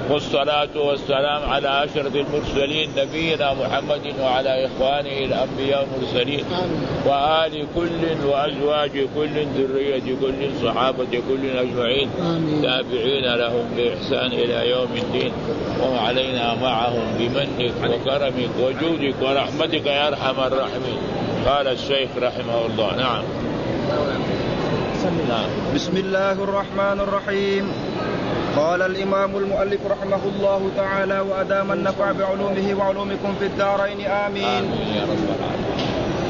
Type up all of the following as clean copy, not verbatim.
والصلاة والسلام على أشرف المرسلين نبينا محمد وعلى إخوانه الأنبياء والمرسلين وآل كل وأزواج كل ذرية كل صحابة كل أجمعين تابعين لهم بإحسان إلى يوم الدين وعلينا معهم بمنك وكرمك وجودك ورحمتك يا أرحم الراحمين. قال الشيخ رحمه الله. نعم. بسم الله الرحمن الرحيم. قال الإمام المؤلف رحمه الله تعالى وأدام النفع بعلومه وعلومكم في الدارين آمين. يا رب العالمين.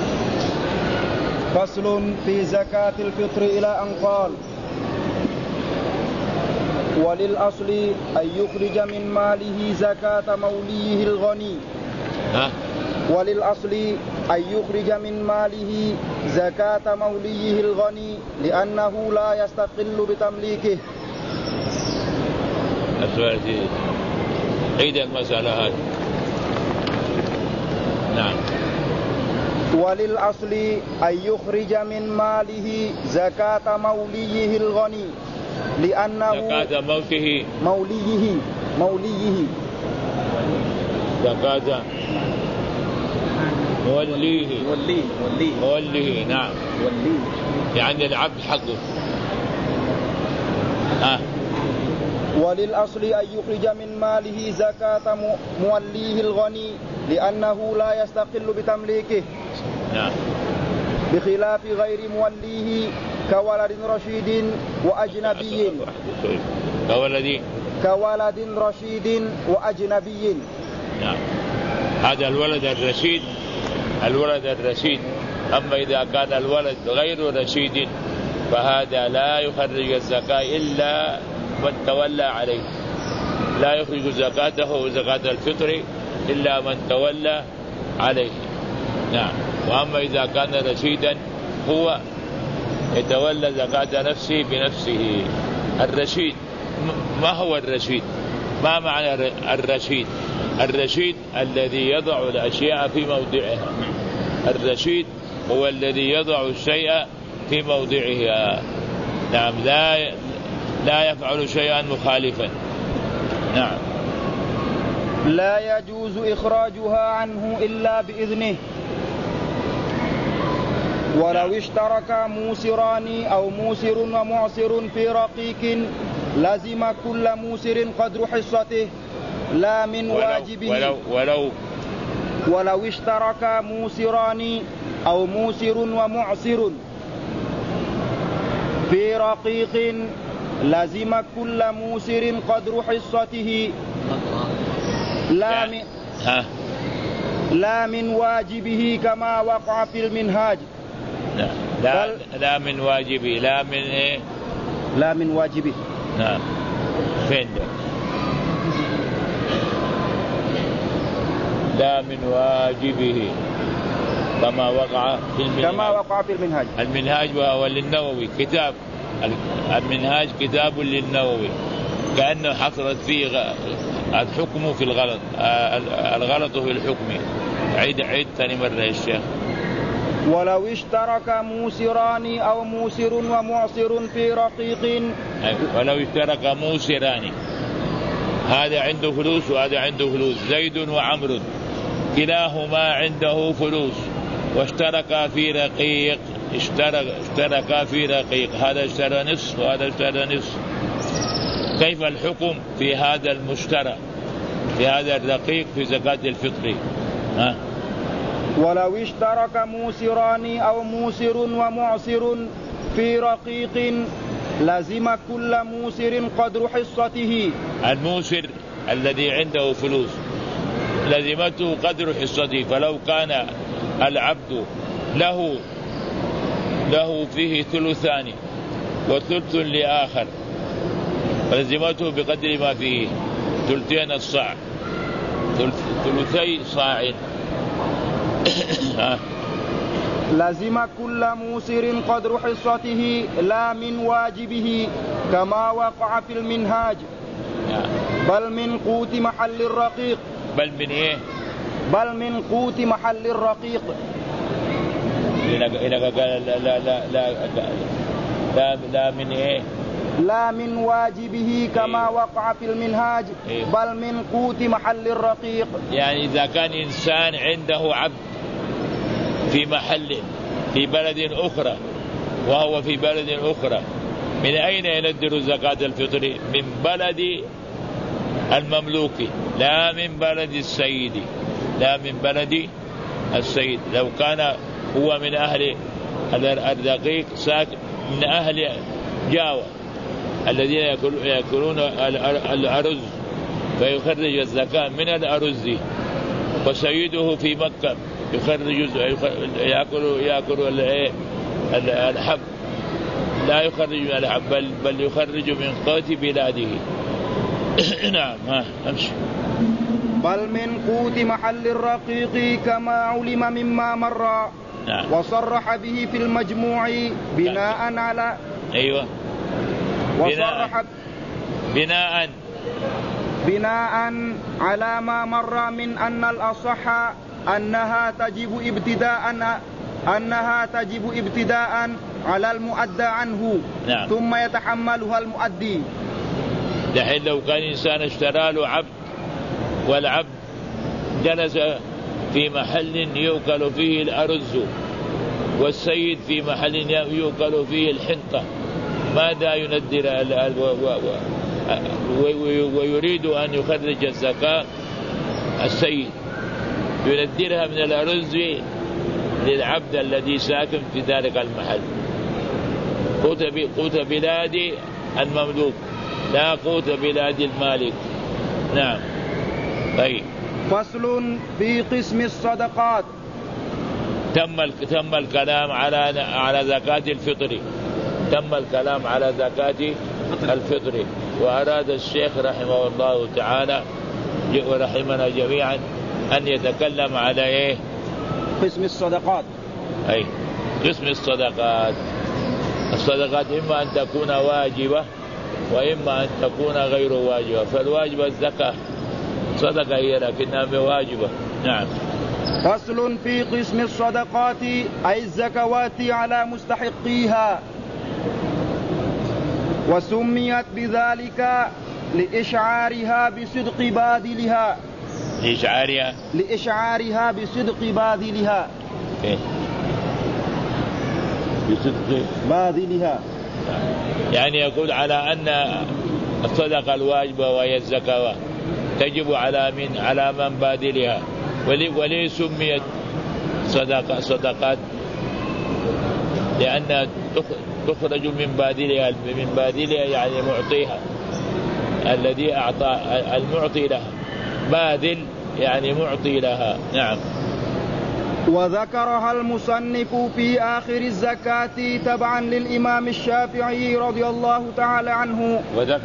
فصل في زكاة الفطر إلى أن قال وللأصل أن يخرج من ماله زكاة موليه الغني. وللأصل أن يخرج من ماله زكاة موليه الغني لأنه لا يستقل بتمليكه. عيد المسألة هذه. نعم. وللأصل أن يخرج من ماله زكاة موليه الغني لأنه زكاة موليه زكاة موليه. نعم. يعني العبد حقه. وللأصل أن يخرج من ماله زكاة موليه الغني لأنه لا يستقل بتمليكه. نعم. بخلاف غير موليه كولد رشيد وأجنبي. كولد رشيد وأجنبي. نعم. هذا الولد الرشيد. أما إذا كان الولد غير رشيد فهذا لا يخرج الزكاة إلا من تولى عليه. لا يخرج زكاته زكاة الفطر إلا من تولى عليه. نعم. وأما إذا كان رشيدا هو يتولى زكاة نفسه بنفسه. الرشيد ما هو الرشيد؟ ما معنى الرشيد؟ الرشيد الذي يضع الأشياء في موضعها. الرشيد هو الذي يضع الشيء في موضعها. نعم. لا يفعل شيئا مخالفا. نعم. لا يجوز إخراجها عنه إلا بإذنه. ولو اشترك موسران أو موسر ومعسر في رقيق لزم كل موسر قدر حصته لا من واجبه. ولو اشترك موسران أو موسر ومعسر في رقيق لزم كل موسر قدر حصته لا من واجبه كما وقع في المنهاج. لا من واجبه. لا من إيه؟ لا من واجبه. نعم. فين ده؟ لا من واجبه كما وقع في المنهاج. المنهاج وهو للنووي كتاب. المنهاج كتاب للنووي كأنه حصلت فيه الحكم في الغلط. الغلط في الحكم. عيد ثاني مرة يا شيخ. ولو اشترك موسران أو موسر ومعسر في رقيق. ولو اشترك موسران هذا عنده فلوس وهذا عنده فلوس. زيد وعمرو كلاهما عنده فلوس واشتركا في رقيق. اشتركا في رقيق. هذا اشترى نصف وهذا اشترى نصف. كيف الحكم في هذا المشترى في هذا الرقيق في زكاة الفطر؟ ولو اشترك موسران أو موسر ومعسر في رقيق لزم كل موسر قدر حصته. الموسر الذي عنده فلوس لزمته قدر حصته. فلو كان العبد له فيه ثلثان وثلث لآخر فلزمته بقدر ما فيه ثلثين الصاع. ثلثي صاع. لزم كل موسر قدر حصته لا من واجبه كما وقع في المنهاج. بل من قوت محل الرقيق. بل من ايه؟ بل من قوت محل الرقيق. لا من ايه؟ لا من واجبه كما وقع في المنهاج بل من قوت محل الرقيق. يعني إذا كان إنسان عنده عبد في محل في بلد أخرى وهو في بلد أخرى، من أين يندر زكاة الفطر؟ من بلد المملوك، لا من بلد السيد، لا من بلد السيد. لو كان هو من أهل الرقيق من أهل جاوة الذين يأكلون الأرز فيخرج الزكاة من الأرز، وسيده في مكة يأكل الحب، لا يخرج من الحب بل يخرج من قوت بلاده. نعم أمشي. بل من قوت محل الرقيق كما علم مما مر. نعم. وصرح به في المجموع بناء على أيوة وصرح بناء على ما مر من أن الأصح أنها تجب ابتداء على المؤدى عنه. نعم. ثم يتحملها المؤدي. دحين لو كان إنسان اشترى له عبد والعبد جلس في محل يؤكل فيه الأرز والسيد في محل يؤكل فيه الحنطة، ماذا يندر ويريد أن يخرج الزكاة؟ السيد يندرها من الأرز للعبد الذي ساكن في ذلك المحل، قوت بلاد المملوك لا قوت بلاد المالك. نعم. طيب. فصل في قسم الصدقات. تم الكلام على زكاة الفطر، تم الكلام على زكاة الفطر، وأراد الشيخ رحمه الله تعالى ورحمنا جميعا أن يتكلم على إيه؟ قسم الصدقات. أي قسم الصدقات. الصدقات إما أن تكون واجبة وإما أن تكون غير واجبة، فالواجبة الزكاة، صدقة هي لكنها واجبة. نعم. فصل في قسم الصدقات أي الزكوات على مستحقيها، وسميت بذلك لإشعارها بصدق باذلها. لإشعارها بصدق باذلها. بصدق باذلها، يعني يقول على أن الصدقة الواجبة وهي الزكاة تجب على من باذلها. وليه سميت صدقات؟ لأنها تخرج من باذلها يعني معطيها، الذي أعطى المعطي لها، باذل يعني معطي لها. نعم. وذكرها المصنف في آخر الزكاة تبعا للإمام الشافعي رضي الله تعالى عنه.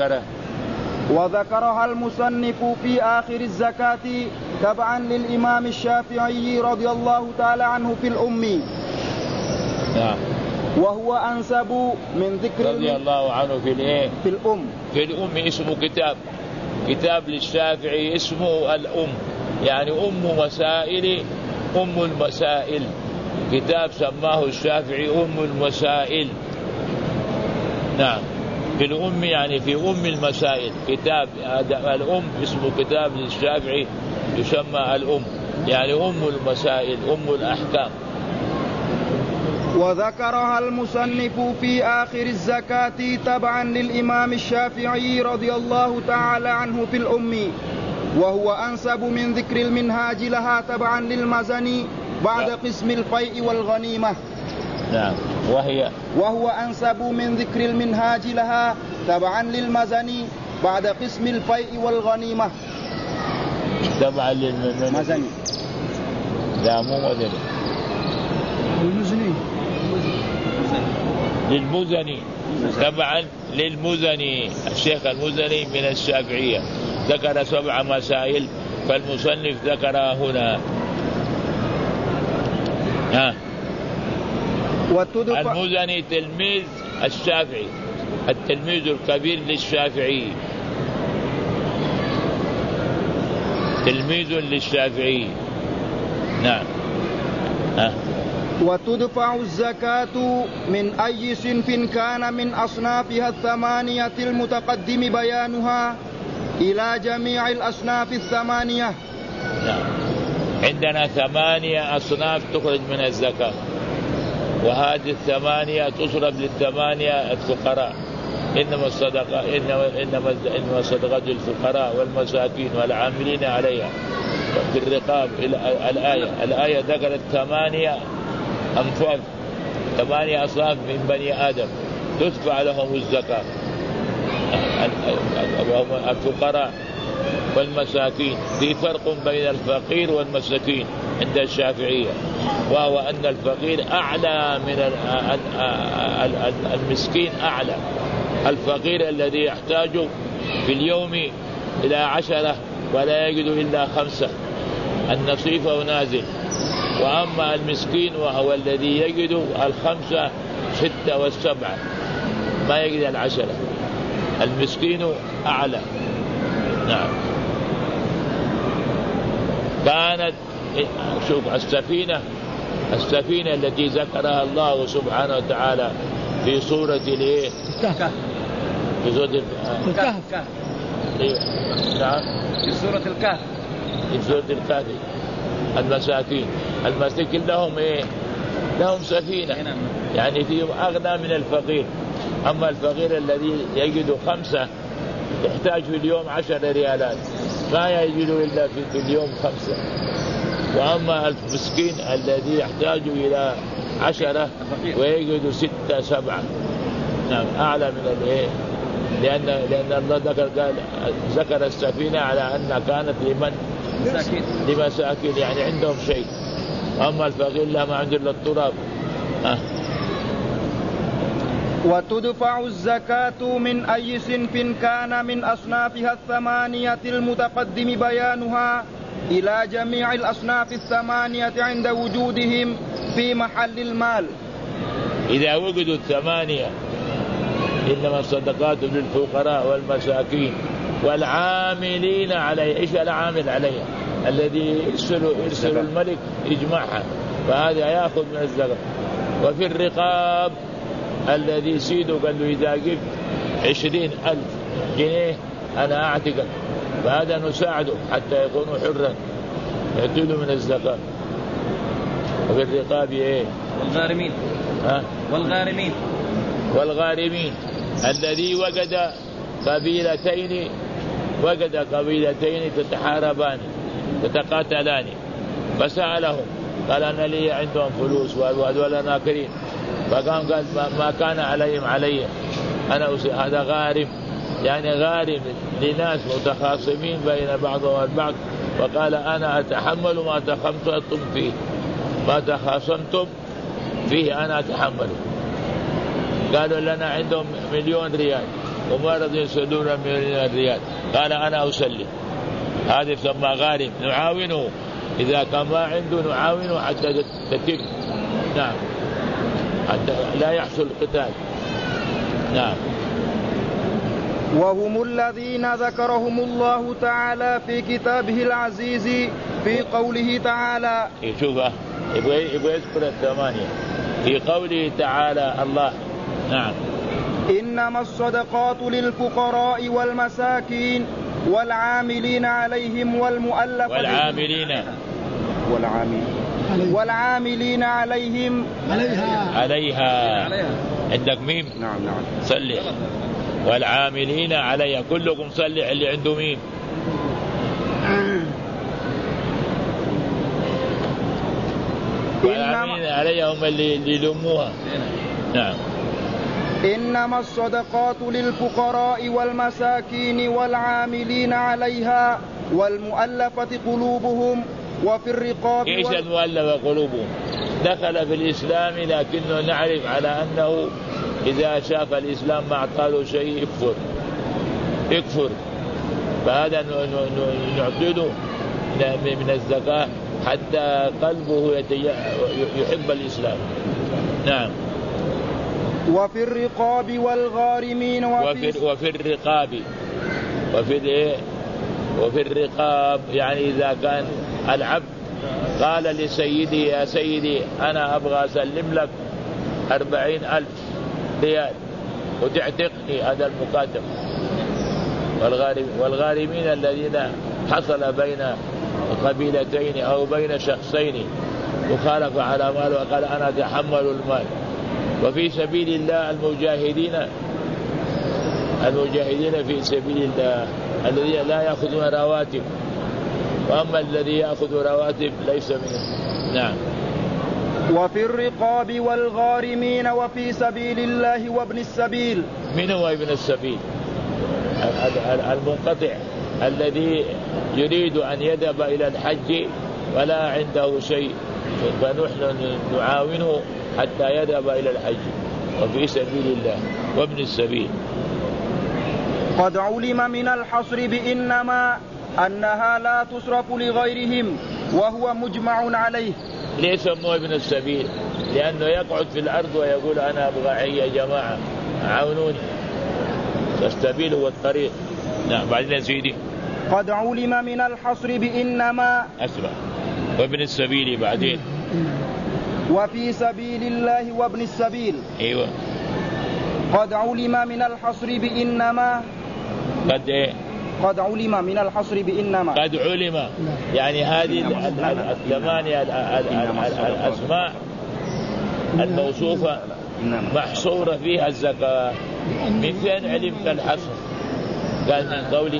وذكرها المصنف في آخر الزكاة تبعا للإمام الشافعي رضي الله تعالى عنه في الأم. نعم. وهو أنسب من ذكر رضي الله عنه في الإيه؟ في الأم. في الأم اسمه كتاب للشافعي اسمه الأم، يعني أم المسائل، كتاب سماه الشافعي أم المسائل. نعم. في الأم يعني في أم المسائل، كتاب الأم اسمه كتاب للشافعي يسمى الأم، يعني أم المسائل، أم الأحكام. وذكرها المصنف في آخر الزكاة تبعا للإمام الشافعي رضي الله تعالى عنه في الأم، وهو أنسب من ذكر المنهاج لها تبعا للمزني بعد قسم الفيء والغنيمة. نعم. وهو أنسب من ذكر المنهاج لها تبعا للمزني بعد قسم الفيء والغنيمة. تبعا للمزني، لا مو مزني، للمزني، تبعا للمزني. الشيخ المزني من الشافعية ذكر 7 مسائل، فالمصنف ذكرها هنا. المزني تلميذ الشافعي، التلميذ الكبير للشافعي، تلميذ للشافعي. نعم. وتدفع الزكاة من أي صنف كان من أصنافها الثمانية المتقدم بيانها إلى جميع الأصناف الثمانية. عندنا 8 أصناف تخرج من الزكاة، وهذه 8 تصرف لل8 الفقراء. إنما الصدقات للفقراء والمساكين والعاملين عليها في الرقاب. الآية ذكرت 8 أنفاق، 8 أصناف من بني آدم تدفع لهم الزكاة، وهم الفقراء والمساكين. في فرق بين الفقير والمساكين عند الشافعية، وهو أن الفقير أعلى من المسكين. أعلى الفقير الذي يحتاج في اليوم إلى 10 ولا يجد إلا 5، النصيف ونازل. وأما المسكين وهو الذي يجد 5 6 و7 ما يجد 10، المسكين أعلى. نعم. كانت شوف السفينة التي ذكرها الله سبحانه وتعالى في سورة الكهف. في سورة الكهف. نعم. في سورة الكهف. في سورة الكهف المساكين لهم لهم سفينة، يعني فيهم أغنى من الفقير. أما الفقير الذي يجد 5 يحتاج في اليوم 10 ريالات، ما يجد إلا في اليوم 5. وأما المسكين الذي يحتاج إلى 10 ويجد 6 7، نعم، أعلى من لأن الله ذكر السفينة على أن كانت لمساكين، يعني عندهم شيء. أما الفقير لا، ما عنده إلا التراب. وتدفع الزكاة من أي صنف كان من أصنافها 8 المتقدم بيانها إلى جميع الأصناف 8 عند وجودهم في محل المال. إذا وجدوا 8 إنما الصدقات للفقراء والمساكين والعاملين عليه. إيش العامل عليه؟ الذي يرسل الملك يجمعها، فهذا يأخذ من الزكاة. وفي الرقاب الذي سيده قال له إذا جبت 20,000 جنيه أنا أعتقد، فهذا نساعده حتى يكونوا حرا، يأتوا من الزكاة. وفي الرقاب والغارمين الذي وجد قبيلتين تتحاربان تتقاتلان، فسألهم قال أنا لي عندهم فلوس وهذول ناكرين، فقام قال ما كان عليهم علي أنا هذا غارم، يعني غارم لناس متخاصمين بين بعضهم البعض، وقال أنا أتحمل ما تخاصمتم فيه أنا أتحمله. قالوا لنا عندهم 1,000,000 ريال وما رضوا يسلون 1,000,000 ريال، قال أنا أسلم. هذا يسمى غارم، نعاونه إذا كان ما عنده نعاونه حتى تتم، نعم، حتى لا يحصل قتال. نعم. وهم الذين ذكرهم الله تعالى في كتابه العزيز في قوله تعالى. شوف يبغى يذكر 8 في قوله تعالى الله. نعم. إنما الصدقات للفقراء والمساكين والعاملين عليهم والعاملين عليهم عليها. عندك ميم؟ نعم. صلي. والعاملين عليها، كلكم صلي اللي عنده ميم. والعاملين عليها هم اللي يلموها. نعم. إنما الصدقات للفقراء والمساكين والعاملين عليها والمؤلفة قلوبهم وفي الرقاب. إيش المؤلفة قلوبهم؟ دخل في الإسلام لكنه نعرف على أنه إذا شاف الإسلام ما أعطاه شيء يكفر، فهذا نعطيه من الزكاة حتى قلبه يحب الإسلام. نعم. وفي الرقاب والغارمين وفي الرقاب يعني إذا كان العبد قال لسيدي يا سيدي أنا أبغى أسلم لك 40,000 ريال وتعتقني، هذا المكاتب. والغارمين الذين حصل بين قبيلتين أو بين شخصين وخالف على ماله وقال أنا أتحمل المال. وفي سبيل الله المجاهدين في سبيل الله الذين لا يأخذون رواتب، وأما الذي يأخذ رواتب ليس منه. نعم. وفي الرقاب والغارمين وفي سبيل الله وابن السبيل. من هو ابن السبيل؟ المنقطع الذي يريد أن يذهب إلى الحج ولا عنده شيء، فنحن نعاونه حتى يذهب إلى الحج. وفي سبيل الله وابن السبيل. قد علم من الحصر بإنما أنها لا تصرف لغيرهم وهو مجمع عليه. ليه سموه ابن السبيل؟ لأنه يقعد في الأرض ويقول أنا أبغى يا جماعة عاونوني. السبيل هو الطريق. نعم. بعدين سيدي قد علم من الحصر بإنما أسمع وابن السبيل بعدين وفي سبيل الله وابن السبيل. أيوة. قد علم من الحصر بإنما قد علم من الحصر بإنما قد علم يعني هذه الثمانية الأسماء الموصوفة محصورة فيها الزكاة. من فين علمت الحصر؟ قال من قول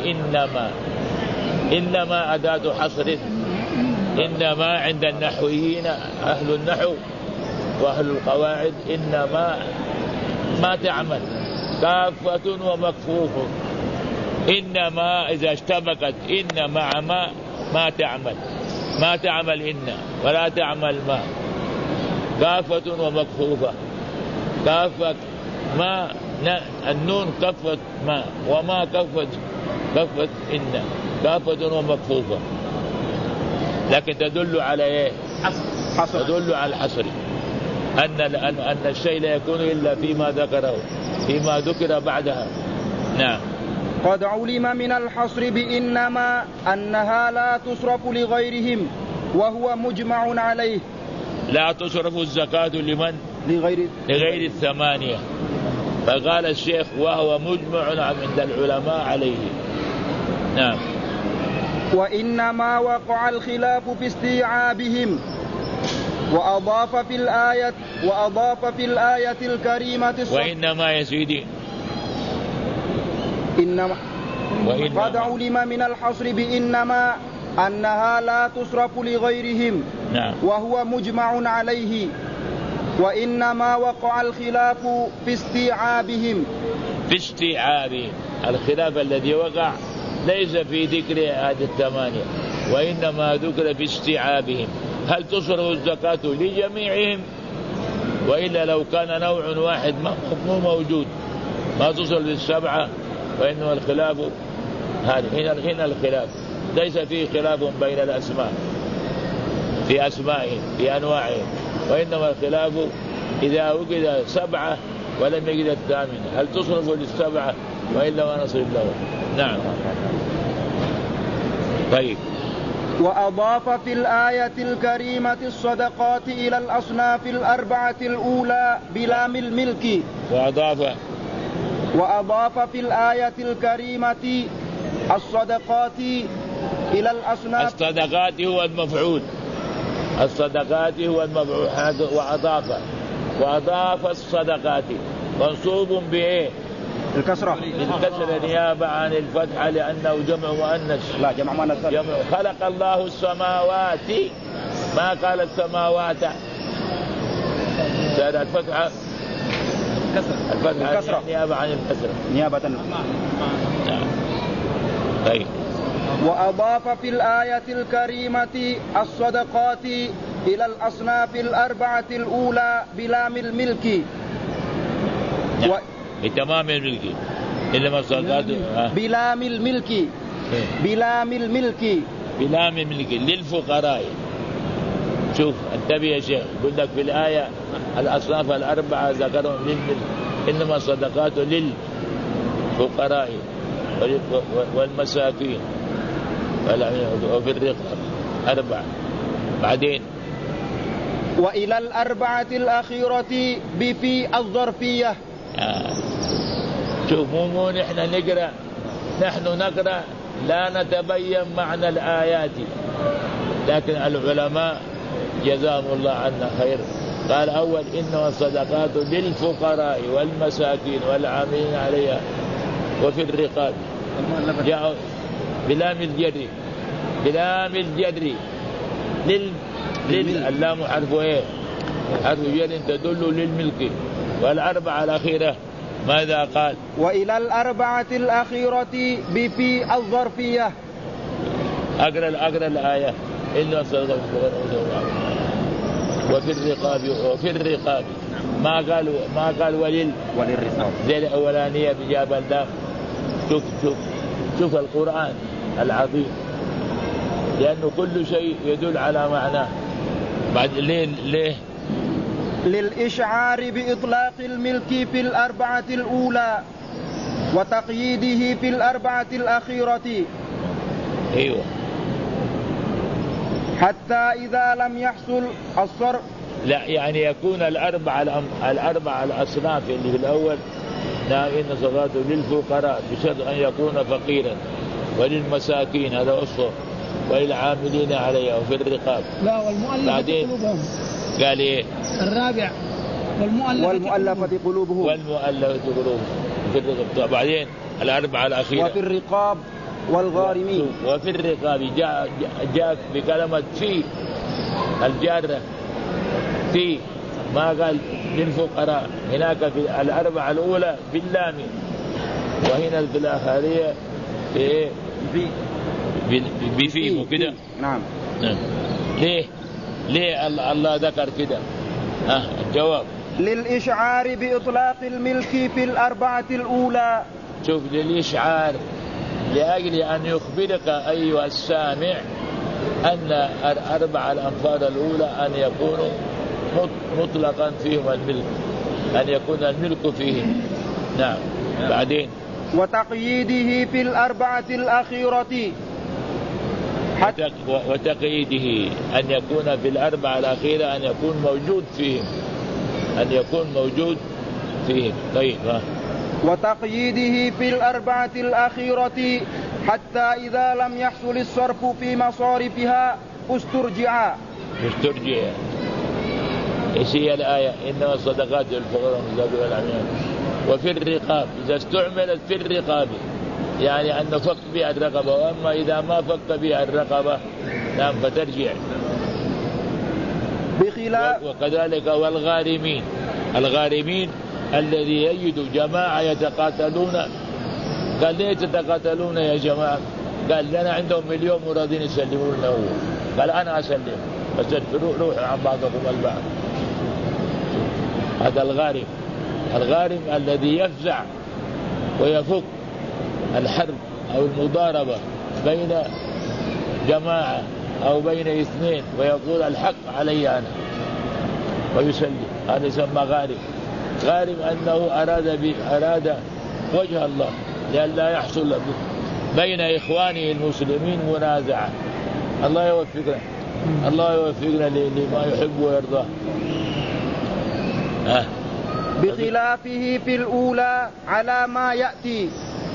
إنما أداة حصر. إنما عند النحويين أهل النحو وأهل القواعد إنما ما تعمل كافة ومكفوف. إنما إذا اشتبكت إن مع ما تعمل، ما تعمل إن ولا تعمل ما، كافة ومكفوفة. كافة ما النون كفت ما، وما كفت إن، كافة ومكفوفة. لكن تدل على إيه؟ حصر. تدل على الحصر، أن الشيء لا يكون إلا فيما ذكره، فيما ذكر بعدها. نعم. قد علم من الحصر بإنما أنها لا تصرف لغيرهم وهو مجمع عليه. لا تصرف الزكاة لمن؟ لغير الثمانية. فقال الشيخ وهو مجمع عند العلماء عليه. نعم. وإنما وقع الخلاف في استيعابهم. وأضاف في الآية الكريمة وإنما يا سيدي قد علم من الحصر بإنما أنها لا تصرف لغيرهم. نعم. وهو مجمع عليه. وإنما وقع الخلاف في استيعابهم. الخلاف الذي وقع ليس في ذكر هذه الثمانية، وإنما ذكر في استيعابهم. هل تصرف الزكاة لجميعهم؟ وإلا لو كان نوع واحد مو موجود ما تصرف للسبعة. وإنما الخلاف هنا الخلاف ليس فيه خلاف بين الأسماء في أسمائهم في أنواعهم، وإنما الخلاف إذا وجد 7 ولم يجد 8 هل تصرف للسبعة وإلا ما نصرف له. نعم. طيب. وأضاف في الآية الكريمة الصدقات إلى الأصناف الأربعة الأولى بلام الملك. وأضاف في الآية الكريمة الصدقات إلى الأصناف. الصدقات هو المفعول. وأضاف الصدقات منصوب بإيه؟ الكسرة نيابة عن الفتحة لأنه جمع مؤنث. لا جمع مؤنث. خلق الله السماوات ما قال السماوات. زاد الفتحة الكسرة نيابة عن الكسرة نيابة. طيب. وأضاف في الآية الكريمة الصدقات إلى الأصناف الأربعة الأولى بلام الملك. بتمام الملك إنما الصدقات بلام الملك. بلام الملك للفقراء. شوف انتبه يا شيخ، يقول لك في الآية الأصناف الأربعة ذكرهم للملك، إنما الصدقات للفقراء والمساكين وفي الرقاب 4. بعدين وإلى الأربعة الأخيرة بفي الظرفية. شوف مو نحن نقرأ لا نتبين معنى الآيات، لكن العلماء جزاهم الله عنا خير قال أول إنما الصدقات للفقراء والمساكين والعاملين عليها وفي الرقاب، جاءوا بلام الجر اللام حرف ايه؟ حرف جر تدل للملك. والأربعة الأخيرة ماذا قال؟ وإلى الأربعة الأخيرة بفي الظرفية. أقرأ الآية إنما الصدقات وفي الرقاب ما قال وللرقاب زي الأولانية بجاب اللام. شوف القرآن العظيم، لأنه كل شيء يدل على معناه. بعد ليه؟ للإشعار بإطلاق الملك في الأربعة الأولى وتقييده في الأربعة الأخيرة. أيوة. صرف إذا لم يحصل الصرف. لا يعني يكون الأربع الأصناف اللي في الأول نعم إن صدقاته للفقراء بشرط أن يكون فقيرا، وللمساكين هذا وصفه، وللعاملين عليها وفي الرقاب. لا والمؤلفة قلوبهم. قال إيه؟ الرابع والمؤلفة قلوبهم. في الرقاب. بعدين الأربعة الأخيرة وفي الرقاب والغارمين. وفي الرقاب جاء بكلمة في الجارة في، ما قال للفقراء. هناك في الأربعة الأولى باللام، وهنا في الآخرية بفيه كده. نعم. ليه الله ذكر كده؟ الجواب للإشعار بإطلاق الملك في الأربعة الأولى. شوف للإشعار لأجل أن يخبرك أيها السامع أن الأربعة الأنفال الأولى أن يكونوا مطلقا فيهم الملك، أن يكون الملك فيهم. نعم. بعدين وتقييده في الأربعة الأخيرة. وتقييده أن يكون في الأربعة الأخيرة أن يكون موجود فيهم. طيب. وتقييده في الأربعة الأخيرة حتى إذا لم يحصل الصرف في مصارفها استرجع. ايش هي الآية؟ إنما الصدقات للفقراء والعاملين وفي الرقاب. إذا استعملت في الرقاب يعني أن فك بها الرقبة، وأما إذا ما فك بها الرقبة نعم فترجع. بخلاف وكذلك الغارمين الذي يجد جماعة يتقاتلون. قال ليه تتقاتلون يا جماعة؟ قال لنا عندهم 1,000,000 مرادين يسلمون له. قال أنا أسلم، بس روحوا عن بعضكم البعض. هذا الغارم الذي يفزع ويفك الحرب أو المضاربة بين جماعة أو بين اثنين ويقول الحق علي أنا ويسلم، هذا يسمى غارم أنه أراد وجه الله، لئلا يحصل بين إخوانه المسلمين منازعة. الله يوفقنا لما يحب ويرضاه. بخلافه في الأولى على ما يأتي.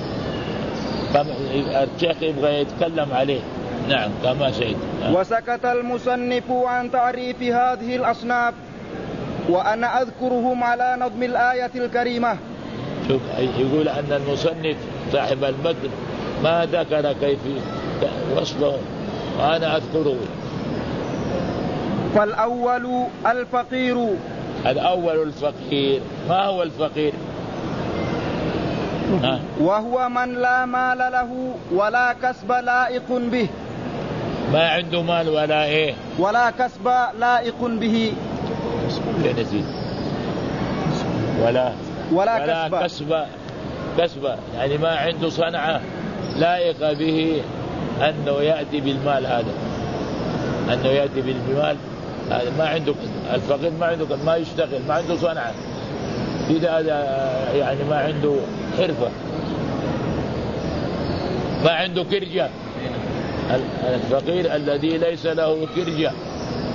الشيخ يبغى يتكلم عليه. نعم كما سيد. وسكت المصنف عن تعريف هذه الأصناف، وأنا أذكرهم على نظم الآية الكريمة. شوف يقول أن المصنف صاحب المتن ما ذكر كيف وصفه، وأنا أذكره. فالأول الفقير. ما هو الفقير؟ وهو من لا مال له ولا كسب لائق به. ما عنده مال ولا كسب لائق به. ولا كسب يعني ما عنده صنعة لائق به أنه يأتي بالمال هذا، ما عنده. الفقير ما عنده، ما يشتغل، ما عنده صنعة كده، يعني ما عنده حرفة، ما عنده كرجة. الفقير الذي ليس له كرجة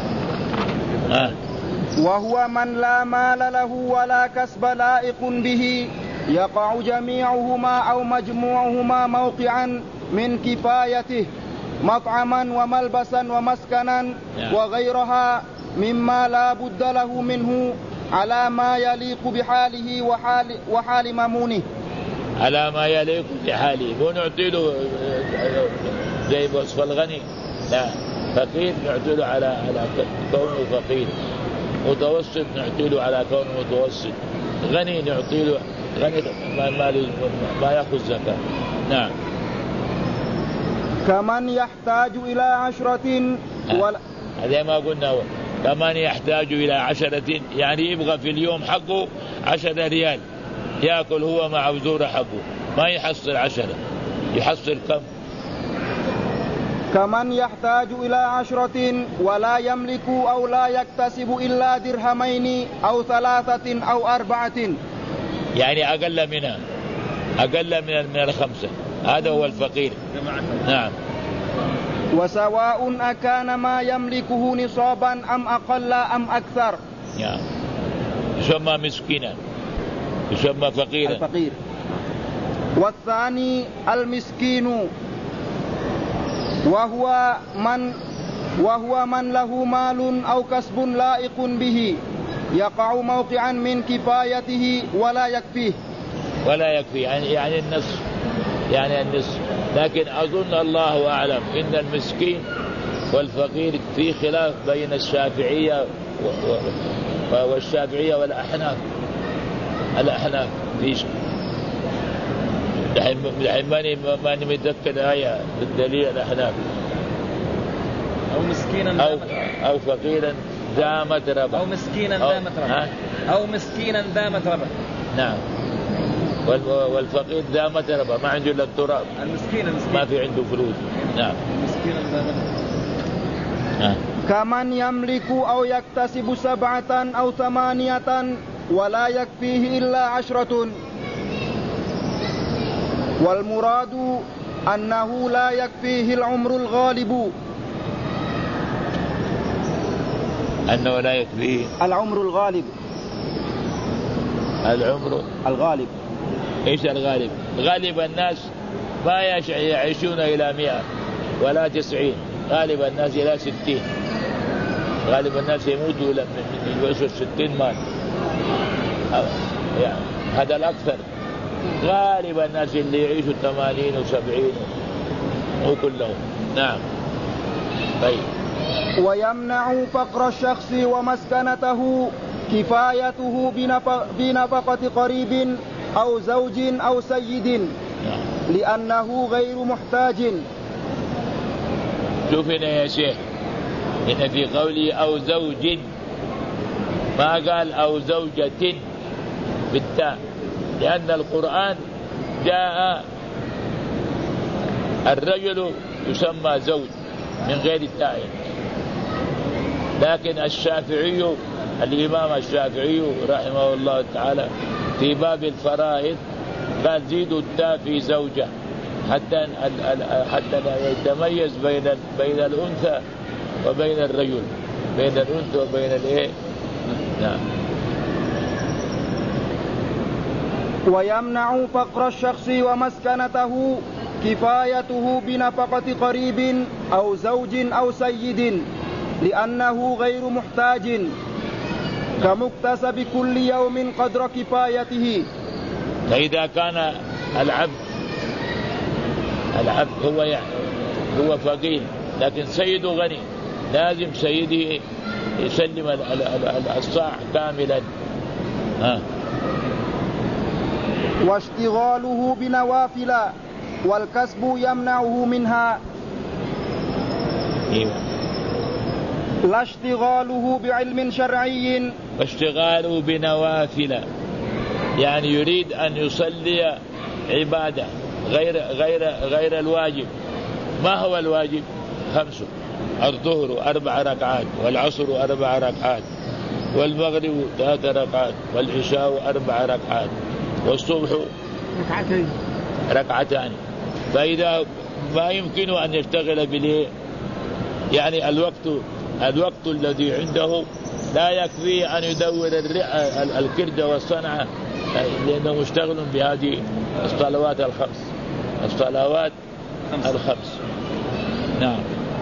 وهو من لا مال له ولا كسب لائق به يقع جميعهما أو مجموعهما موقعا من كفايته مطعما وملبسا ومسكنا وغيرها مما لا بد له منه على ما يليق بحاله وحال مامونه. على ما يليق بحاله، مو نعطي له زي وصف الغني، لا، فقير نعطي له على كونه فقير، متوسط نعطي له على كونه متوسط، غني نعطي له غني ما يأخذ زكاة. نعم. كمن يحتاج إلى 10 هذا ما قلنا، كمن يحتاج إلى 10، يعني يبغى في اليوم حقه 10 ريال يأكل هو مع وزوره حقه، ما يحصل 10، يحصل كم؟ كمن يحتاج إلى 10 ولا يملك أو لا يكتسب إلا 2 أو 3 أو 4، يعني أقل منها، أقل من 5، هذا هو الفقير. نعم. وسواء أكان ما يملكه نصابا أم أقل أم أكثر. يسمى مسكينا، يسمى فقيرا. الفقير. والثاني المسكين وهو من له مال أو كسب لائق به يقع موقعا من كفايته ولا يكفيه. ولا يكفي يعني النصف، يعني النصف. لكن أظن الله أعلم إن المسكين والفقير في خلاف بين الشافعية والشافعية والأحناف. الأحناف فيش ماني متذكر آية بالدليل. الأحناف أو مسكينا أو فقيرا ذا متربة، أو مسكينا ذا متربة، أو مسكينا ذا متربة. نعم. والفقير ذا متربة، ما عنده إلا التراب. المسكين ما في عنده فلوس. نعم. مسكينا ذا متربة. كمن يملك أو يكتسب 7 أو 8 ولا يكفيه إلا 10. والمراد أنه لا يكفيه العمر الغالب. أنه لا يكفيه العمر الغالب. العمر الغالب. إيش الغالب؟ غالب الناس ما يعيشون إلى 100 ولا 90، غالب الناس إلى 60. غالب الناس يموتوا من يوصل 60 مات، يعني هذا الأكثر. غالب الناس اللي يعيشوا 80 و70 مو كلهم. نعم. طيب. ويمنع فقر الشخص ومسكنته كفايته بنفقة قريب أو زوج أو سيد لأنه غير محتاج. شوف هنا يا شيخ، هنا في قوله أو زوج، ما قال أو زوجة بالتاء، لأن القرآن جاء الرجل يسمى زوج من غير التاء، لكن الشافعي الإمام الشافعي رحمه الله تعالى في باب الفرائض قال زيدوا التاء في زوجة حتى لا يتميز بين الأنثى وبين الرجل، بين الأنثى وبين الإيه. نعم. ويمنع فقر الشخص ومسكنته كفايته بنفقة قريب أو زوج أو سيد لأنه غير محتاج كمكتسب كل يوم قدر كفايته. فإذا كان العبد هو فقير لكن سيده غني، لازم سيده يسلم الصاع كاملا. واشتغاله بنوافل والكسب يمنعه منها. لا اشتغاله بعلم شرعي. واشتغاله بنوافل يعني يريد أن يصلي عبادة غير الواجب. ما هو الواجب؟ 5: الظهر 4 ركعات، والعصر 4 ركعات، والمغرب 3 ركعات، والعشاء 4 ركعات، والصبح 2 ركعتان. فإذا ما يمكن أن يشتغل بالإيه، يعني الوقت الذي عنده لا يكفي أن يدور الكردة والصنعة لأنه مشتغل بهذه الصلوات الخمس. نعم.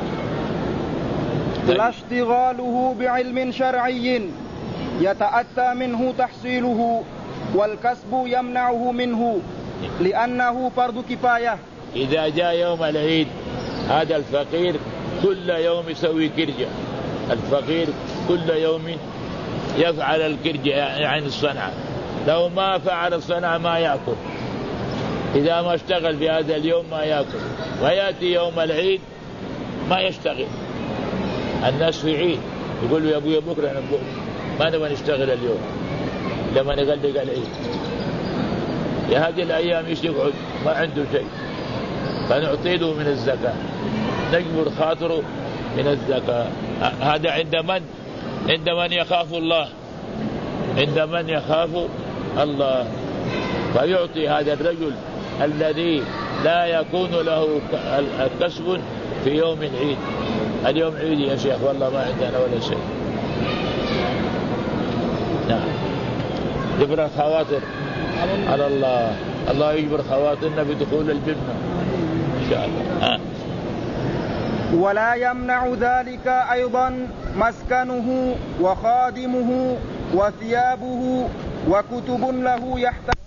لا اشتغاله بعلم شرعي يتأتى منه تحصيله والكسب يمنعه منه لأنه فرض كفاية. إذا جاء يوم العيد هذا الفقير كل يوم يسوي كرجة، الفقير كل يوم يفعل الكرجة يعني الصنعة، لو ما فعل الصنعة ما يأكل، إذا ما اشتغل في هذا اليوم ما يأكل، ويأتي يوم العيد ما يشتغل. الناس في عيد يقولوا يا أبويا بكرة ما نبغى نشتغل اليوم لما نغلق العيد. في هذه الأيام يقعد ما عنده شيء فنعطيه من الزكاة، نجبر خاطره من الزكاة. هذا عند من يخاف الله، عند من يخاف الله، فيعطي هذا الرجل الذي لا يكون له كسب في يوم العيد. اليوم عيد يا شيخ والله ما عندنا ولا شيء. نعم. جبر الخواطر على الله، الله يجبر خواطرنا بدخول الجنة إن شاء الله. ولا يمنع ذلك أيضا مسكنه وخادمه وثيابه وكتب له يحتاج